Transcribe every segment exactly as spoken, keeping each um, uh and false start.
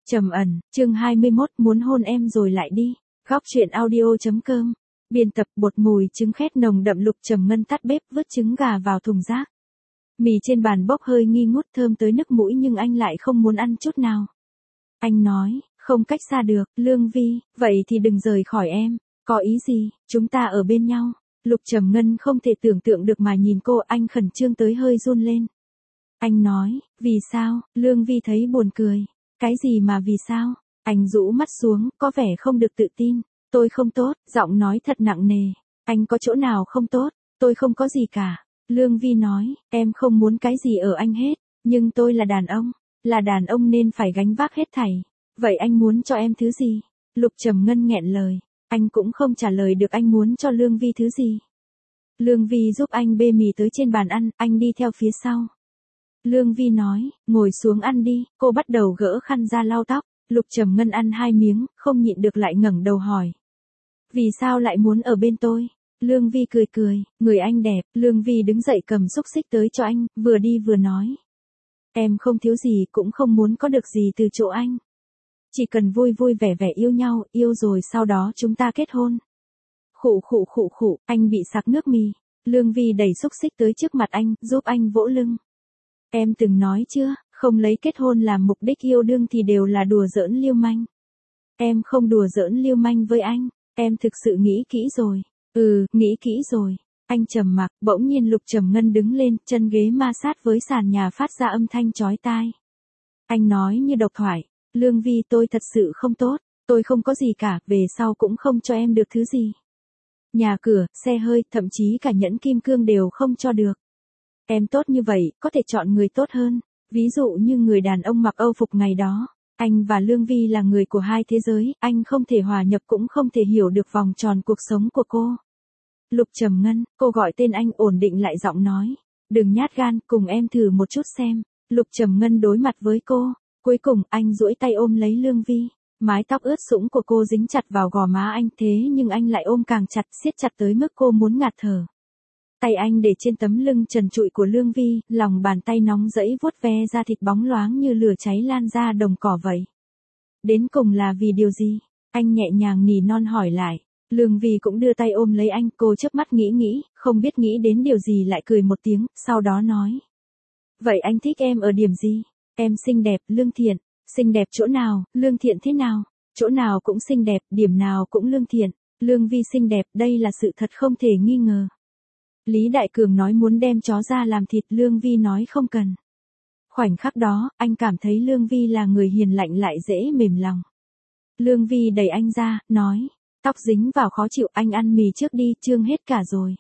Trầm ẩn, chương hai mươi mốt, muốn hôn em rồi lại đi. Góc truyện audio.com. Biên tập bột mùi trứng khét nồng đậm. Lục Trầm Ngân tắt bếp vớt trứng gà vào thùng rác. Mì trên bàn bốc hơi nghi ngút thơm tới nức mũi nhưng anh lại không muốn ăn chút nào. Anh nói, không cách xa được, Lương Vi, vậy thì đừng rời khỏi em. Có ý gì, chúng ta ở bên nhau. Lục Trầm Ngân không thể tưởng tượng được mà nhìn cô, anh khẩn trương tới hơi run lên. Anh nói, vì sao? Lương Vi thấy buồn cười. Cái gì mà vì sao? Anh rũ mắt xuống, có vẻ không được tự tin. Tôi không tốt, giọng nói thật nặng nề. Anh có chỗ nào không tốt? Tôi không có gì cả. Lương Vi nói, em không muốn cái gì ở anh hết. Nhưng tôi là đàn ông. Là đàn ông nên phải gánh vác hết thảy. Vậy anh muốn cho em thứ gì? Lục Trầm Ngân nghẹn lời. Anh cũng không trả lời được anh muốn cho Lương Vi thứ gì. Lương Vi giúp anh bê mì tới trên bàn ăn, anh đi theo phía sau. Lương Vi nói, ngồi xuống ăn đi. Cô bắt đầu gỡ khăn ra lau tóc. Lục Trầm Ngân ăn hai miếng, không nhịn được lại ngẩng đầu hỏi. Vì sao lại muốn ở bên tôi? Lương Vi cười cười, người anh đẹp. Lương Vi đứng dậy cầm xúc xích tới cho anh, vừa đi vừa nói. Em không thiếu gì cũng không muốn có được gì từ chỗ anh. Chỉ cần vui vui vẻ vẻ yêu nhau, yêu rồi sau đó chúng ta kết hôn. Khụ khụ khụ khụ, anh bị sặc nước mì. Lương Vi đẩy xúc xích tới trước mặt anh, giúp anh vỗ lưng. Em từng nói chưa, không lấy kết hôn làm mục đích yêu đương thì đều là đùa giỡn lưu manh. Em không đùa giỡn lưu manh với anh, em thực sự nghĩ kỹ rồi. Ừ, nghĩ kỹ rồi. Anh trầm mặc, bỗng nhiên Lục Trầm Ngân đứng lên, chân ghế ma sát với sàn nhà phát ra âm thanh chói tai. Anh nói như độc thoại, Lương Vi tôi thật sự không tốt, tôi không có gì cả, về sau cũng không cho em được thứ gì. Nhà cửa, xe hơi, thậm chí cả nhẫn kim cương đều không cho được. Em tốt như vậy, có thể chọn người tốt hơn. Ví dụ như người đàn ông mặc Âu phục ngày đó. Anh và Lương Vi là người của hai thế giới, anh không thể hòa nhập cũng không thể hiểu được vòng tròn cuộc sống của cô. Lục Trầm Ngân, cô gọi tên anh ổn định lại giọng nói. Đừng nhát gan, cùng em thử một chút xem. Lục Trầm Ngân đối mặt với cô. Cuối cùng anh duỗi tay ôm lấy Lương Vi. Mái tóc ướt sũng của cô dính chặt vào gò má anh, thế nhưng anh lại ôm càng chặt, siết chặt tới mức cô muốn ngạt thở. Tay anh để trên tấm lưng trần trụi của Lương Vi, lòng bàn tay nóng rẫy vuốt ve da thịt bóng loáng như lửa cháy lan ra đồng cỏ vậy. Đến cùng là vì điều gì? Anh nhẹ nhàng nỉ non hỏi lại. Lương Vi cũng đưa tay ôm lấy anh, cô chớp mắt nghĩ nghĩ, không biết nghĩ đến điều gì lại cười một tiếng, sau đó nói. Vậy anh thích em ở điểm gì? Em xinh đẹp, lương thiện. Xinh đẹp chỗ nào, lương thiện thế nào? Chỗ nào cũng xinh đẹp, điểm nào cũng lương thiện. Lương Vi xinh đẹp, đây là sự thật không thể nghi ngờ. Lý Đại Cường nói muốn đem chó ra làm thịt, Lương Vi nói không cần. Khoảnh khắc đó, anh cảm thấy Lương Vi là người hiền lạnh lại dễ mềm lòng. Lương Vi đẩy anh ra, nói, tóc dính vào khó chịu, anh ăn mì trước đi, trương hết cả rồi.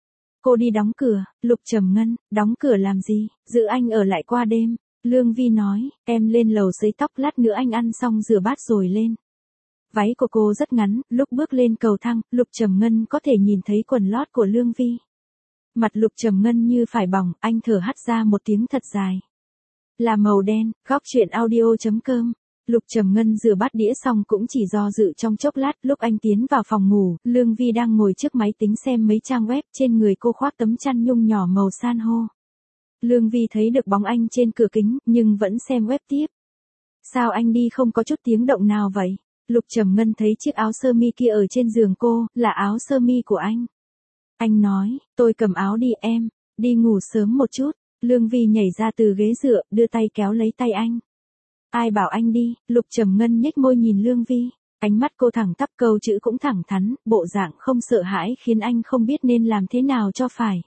Cô đi đóng cửa. Lục Trầm Ngân, đóng cửa làm gì, giữ anh ở lại qua đêm. Lương Vi nói, em lên lầu sấy tóc, lát nữa anh ăn xong rửa bát rồi lên. Váy của cô rất ngắn, lúc bước lên cầu thang, Lục Trầm Ngân có thể nhìn thấy quần lót của Lương Vi. Mặt Lục Trầm Ngân như phải bỏng, anh thở hắt ra một tiếng thật dài. Là màu đen. Góc truyện audio.com. Lục Trầm Ngân rửa bát đĩa xong cũng chỉ do dự trong chốc lát, lúc anh tiến vào phòng ngủ, Lương Vi đang ngồi trước máy tính xem mấy trang web, trên người cô khoác tấm chăn nhung nhỏ màu san hô. Lương Vi thấy được bóng anh trên cửa kính, nhưng vẫn xem web tiếp. Sao anh đi không có chút tiếng động nào vậy? Lục Trầm Ngân thấy chiếc áo sơ mi kia ở trên giường cô, là áo sơ mi của anh. Anh nói, tôi cầm áo đi em, đi ngủ sớm một chút. Lương Vi nhảy ra từ ghế dựa, đưa tay kéo lấy tay anh. Ai bảo anh đi? Lục Trầm Ngân nhếch môi nhìn Lương Vi. Ánh mắt cô thẳng tắp, câu chữ cũng thẳng thắn, bộ dạng không sợ hãi khiến anh không biết nên làm thế nào cho phải.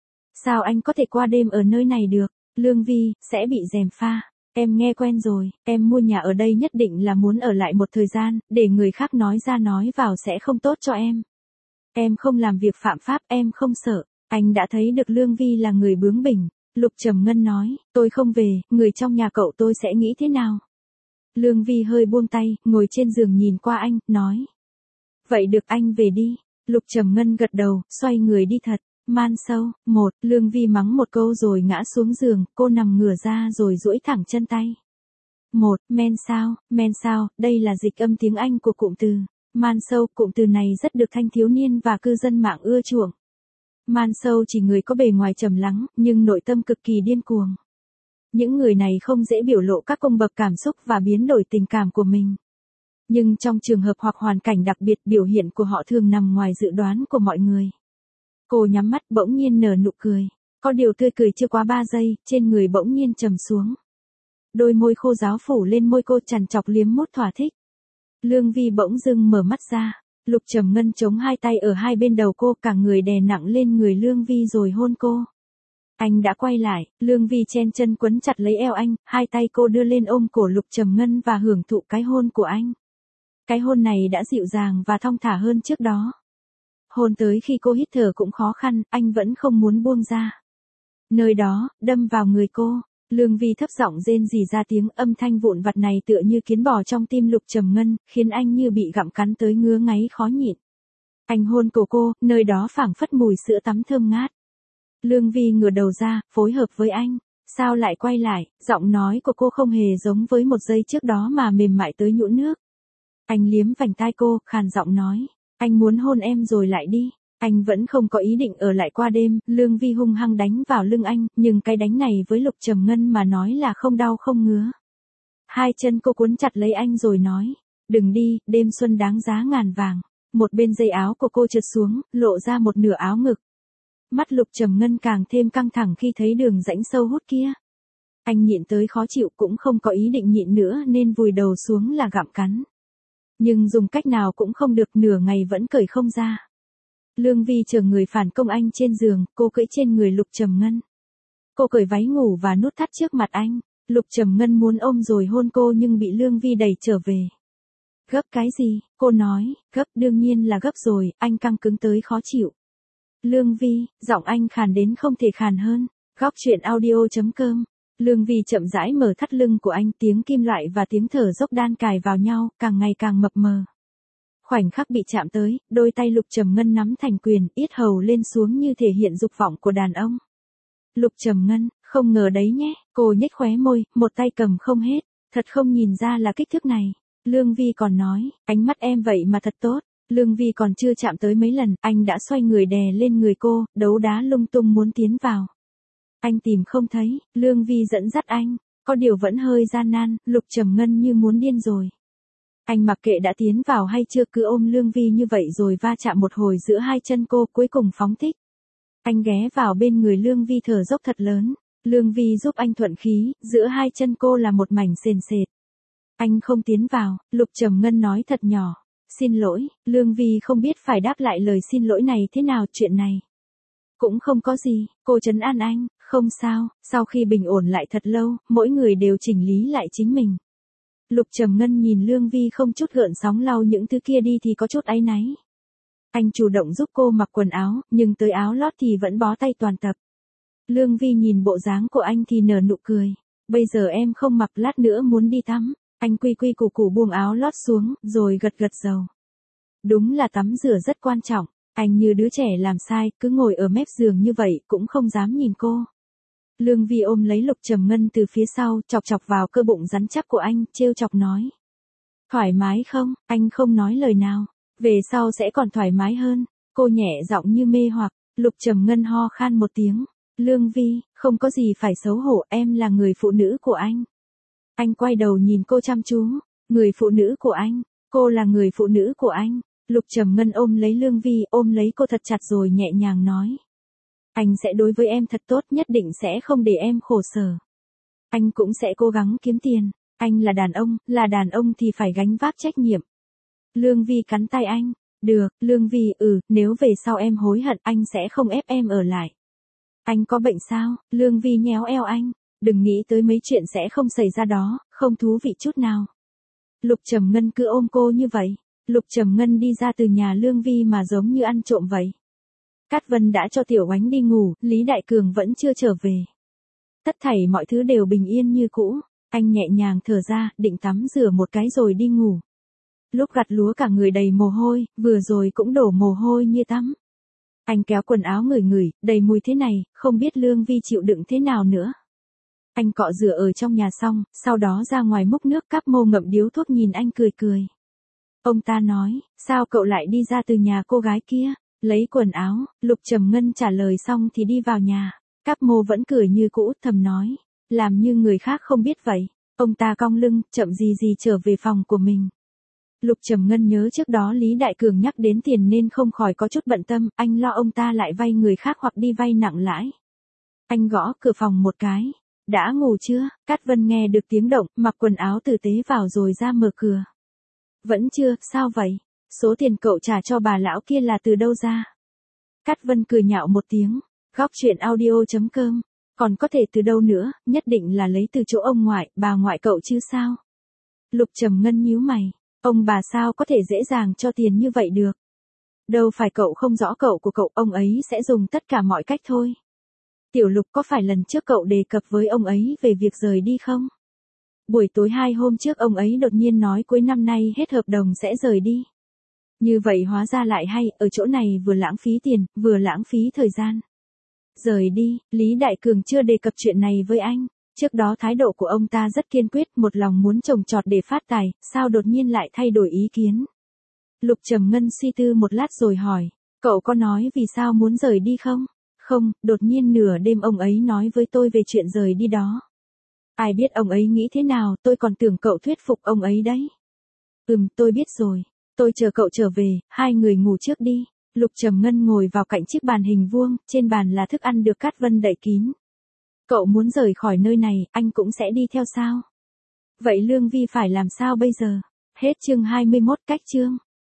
Sao anh có thể qua đêm ở nơi này được? Lương Vi, sẽ bị gièm pha. Em nghe quen rồi, em mua nhà ở đây nhất định là muốn ở lại một thời gian, để người khác nói ra nói vào sẽ không tốt cho em. Em không làm việc phạm pháp, em không sợ. Anh đã thấy được Lương Vi là người bướng bỉnh. Lục Trầm Ngân nói, tôi không về, người trong nhà cậu tôi sẽ nghĩ thế nào? Lương Vi hơi buông tay, ngồi trên giường nhìn qua anh, nói. Vậy được, anh về đi. Lục Trầm Ngân gật đầu, xoay người đi thật. Man sâu. Một, Lương Vi mắng một câu rồi ngã xuống giường, cô nằm ngửa ra rồi duỗi thẳng chân tay. Một, men sao, men sao, đây là dịch âm tiếng Anh của cụm từ. Man sâu, cụm từ này rất được thanh thiếu niên và cư dân mạng ưa chuộng. Man sâu chỉ người có bề ngoài trầm lắng, nhưng nội tâm cực kỳ điên cuồng. Những người này không dễ biểu lộ các cung bậc cảm xúc và biến đổi tình cảm của mình. Nhưng trong trường hợp hoặc hoàn cảnh đặc biệt, biểu hiện của họ thường nằm ngoài dự đoán của mọi người. Cô nhắm mắt bỗng nhiên nở nụ cười. Có điều tươi cười chưa quá ba giây, trên người bỗng nhiên trầm xuống. Đôi môi khô ráo phủ lên môi cô, chằn chọc liếm mút thỏa thích. Lương Vi bỗng dưng mở mắt ra. Lục Trầm Ngân chống hai tay ở hai bên đầu cô, cả người đè nặng lên người Lương Vi rồi hôn cô. Anh đã quay lại, Lương Vi chen chân quấn chặt lấy eo anh, hai tay cô đưa lên ôm cổ Lục Trầm Ngân và hưởng thụ cái hôn của anh. Cái hôn này đã dịu dàng và thong thả hơn trước đó. Hôn tới khi cô hít thở cũng khó khăn, anh vẫn không muốn buông ra. Nơi đó, đâm vào người cô, Lương Vi thấp giọng rên rỉ ra tiếng, âm thanh vụn vặt này tựa như kiến bò trong tim Lục Trầm Ngân, khiến anh như bị gặm cắn tới ngứa ngáy khó nhịn. Anh hôn cổ cô, nơi đó phảng phất mùi sữa tắm thơm ngát. Lương Vi ngửa đầu ra, phối hợp với anh. Sao lại quay lại? Giọng nói của cô không hề giống với một giây trước đó mà mềm mại tới nhũn nước. Anh liếm vành tai cô, khàn giọng nói. Anh muốn hôn em rồi lại đi. Anh vẫn không có ý định ở lại qua đêm. Lương Vi hung hăng đánh vào lưng anh, nhưng cái đánh này với Lục Trầm Ngân mà nói là không đau không ngứa. Hai chân cô cuốn chặt lấy anh rồi nói. Đừng đi, đêm xuân đáng giá ngàn vàng. Một bên dây áo của cô trượt xuống, lộ ra một nửa áo ngực. Mắt Lục Trầm Ngân càng thêm căng thẳng khi thấy đường rãnh sâu hút kia. Anh nhịn tới khó chịu, cũng không có ý định nhịn nữa nên vùi đầu xuống là gặm cắn. Nhưng dùng cách nào cũng không được, nửa ngày vẫn cởi không ra. Lương Vi chờ người phản công anh trên giường, cô cưỡi trên người Lục Trầm Ngân. Cô cởi váy ngủ và nút thắt trước mặt anh. Lục Trầm Ngân muốn ôm rồi hôn cô nhưng bị Lương Vi đẩy trở về. Gấp cái gì? Cô nói, gấp đương nhiên là gấp rồi, anh căng cứng tới khó chịu. Lương Vi, giọng anh khàn đến không thể khàn hơn. Góc truyện audio chấm com. Lương Vi chậm rãi mở thắt lưng của anh, tiếng kim loại và tiếng thở dốc đan cài vào nhau, càng ngày càng mập mờ. Khoảnh khắc bị chạm tới, đôi tay Lục Trầm Ngân nắm thành quyền, yết hầu lên xuống như thể hiện dục vọng của đàn ông. Lục Trầm Ngân, không ngờ đấy nhé, cô nhếch khóe môi, một tay cầm không hết, thật không nhìn ra là kích thước này. Lương Vi còn nói, ánh mắt em vậy mà thật tốt. Lương Vi còn chưa chạm tới mấy lần, anh đã xoay người đè lên người cô, đấu đá lung tung muốn tiến vào. Anh tìm không thấy, Lương Vi dẫn dắt anh, có điều vẫn hơi gian nan, Lục Trầm Ngân như muốn điên rồi. Anh mặc kệ đã tiến vào hay chưa, cứ ôm Lương Vi như vậy rồi va chạm một hồi giữa hai chân cô, cuối cùng phóng thích. Anh ghé vào bên người Lương Vi thở dốc thật lớn, Lương Vi giúp anh thuận khí, giữa hai chân cô là một mảnh sền sệt. Anh không tiến vào, Lục Trầm Ngân nói thật nhỏ. Xin lỗi, Lương Vi không biết phải đáp lại lời xin lỗi này thế nào, chuyện này. Cũng không có gì, cô trấn an anh, không sao, sau khi bình ổn lại thật lâu, mỗi người đều chỉnh lý lại chính mình. Lục Trầm Ngân nhìn Lương Vi không chút gợn sóng lau những thứ kia đi thì có chút áy náy. Anh chủ động giúp cô mặc quần áo, nhưng tới áo lót thì vẫn bó tay toàn tập. Lương Vi nhìn bộ dáng của anh thì nở nụ cười. Bây giờ em không mặc, lát nữa muốn đi tắm. Anh quy quy củ củ buông áo lót xuống, rồi gật gật đầu. Đúng là tắm rửa rất quan trọng. Anh như đứa trẻ làm sai, cứ ngồi ở mép giường như vậy, cũng không dám nhìn cô. Lương Vi ôm lấy Lục Trầm Ngân từ phía sau, chọc chọc vào cơ bụng rắn chắc của anh, trêu chọc nói. Thoải mái không? Anh không nói lời nào. Về sau sẽ còn thoải mái hơn. Cô nhẹ giọng như mê hoặc. Lục Trầm Ngân ho khan một tiếng. Lương Vi, không có gì phải xấu hổ, em là người phụ nữ của anh. Anh quay đầu nhìn cô chăm chú. Người phụ nữ của anh. Cô là người phụ nữ của anh. Lục Trầm Ngân ôm lấy Lương Vi, ôm lấy cô thật chặt rồi nhẹ nhàng nói. Anh sẽ đối với em thật tốt, nhất định sẽ không để em khổ sở. Anh cũng sẽ cố gắng kiếm tiền. Anh là đàn ông, là đàn ông thì phải gánh vác trách nhiệm. Lương Vi cắn tay anh. Được, Lương Vi, ừ, nếu về sau em hối hận anh sẽ không ép em ở lại. Anh có bệnh sao? Lương Vi nhéo eo anh. Đừng nghĩ tới mấy chuyện sẽ không xảy ra đó, không thú vị chút nào. Lục Trầm Ngân cứ ôm cô như vậy. Lục Trầm Ngân đi ra từ nhà Lương Vi mà giống như ăn trộm vậy. Cát Vân đã cho Tiểu Oánh đi ngủ, Lý Đại Cường vẫn chưa trở về. Tất thảy mọi thứ đều bình yên như cũ, anh nhẹ nhàng thở ra, định tắm rửa một cái rồi đi ngủ. Lúc gặt lúa cả người đầy mồ hôi, vừa rồi cũng đổ mồ hôi như tắm. Anh kéo quần áo ngửi ngửi, đầy mùi thế này, không biết Lương Vi chịu đựng thế nào nữa. Anh cọ rửa ở trong nhà xong, sau đó ra ngoài múc nước cắp mô ngậm điếu thuốc nhìn anh cười cười. Ông ta nói, sao cậu lại đi ra từ nhà cô gái kia? Lấy quần áo, Lục Trầm Ngân trả lời xong thì đi vào nhà. Cáp Mô vẫn cười như cũ, thầm nói. Làm như người khác không biết vậy. Ông ta cong lưng, chậm gì gì trở về phòng của mình. Lục Trầm Ngân nhớ trước đó Lý Đại Cường nhắc đến tiền nên không khỏi có chút bận tâm, anh lo ông ta lại vay người khác hoặc đi vay nặng lãi. Anh gõ cửa phòng một cái. Đã ngủ chưa? Cát Vân nghe được tiếng động, mặc quần áo tử tế vào rồi ra mở cửa. Vẫn chưa, sao vậy? Số tiền cậu trả cho bà lão kia là từ đâu ra? Cát Vân cười nhạo một tiếng. Góc truyện audio.com. Còn có thể từ đâu nữa, nhất định là lấy từ chỗ ông ngoại, bà ngoại cậu chứ sao? Lục Trầm Ngân nhíu mày. Ông bà sao có thể dễ dàng cho tiền như vậy được? Đâu phải cậu không rõ cậu của cậu, ông ấy sẽ dùng tất cả mọi cách thôi. Tiểu Lục, có phải lần trước cậu đề cập với ông ấy về việc rời đi không? Buổi tối hai hôm trước ông ấy đột nhiên nói cuối năm nay hết hợp đồng sẽ rời đi. Như vậy hóa ra lại hay, ở chỗ này vừa lãng phí tiền, vừa lãng phí thời gian. Rời đi, Lý Đại Cường chưa đề cập chuyện này với anh. Trước đó thái độ của ông ta rất kiên quyết, một lòng muốn trồng trọt để phát tài, sao đột nhiên lại thay đổi ý kiến? Lục Trầm Ngân suy tư một lát rồi hỏi, cậu có nói vì sao muốn rời đi không? Không, đột nhiên nửa đêm ông ấy nói với tôi về chuyện rời đi đó. Ai biết ông ấy nghĩ thế nào, tôi còn tưởng cậu thuyết phục ông ấy đấy. Ừm, tôi biết rồi. Tôi chờ cậu trở về, hai người ngủ trước đi. Lục Trầm Ngân ngồi vào cạnh chiếc bàn hình vuông, trên bàn là thức ăn được Cát Vân đậy kín. Cậu muốn rời khỏi nơi này, anh cũng sẽ đi theo sao? Vậy Lương Vi phải làm sao bây giờ? Hết chương hai mươi mốt, cách chương.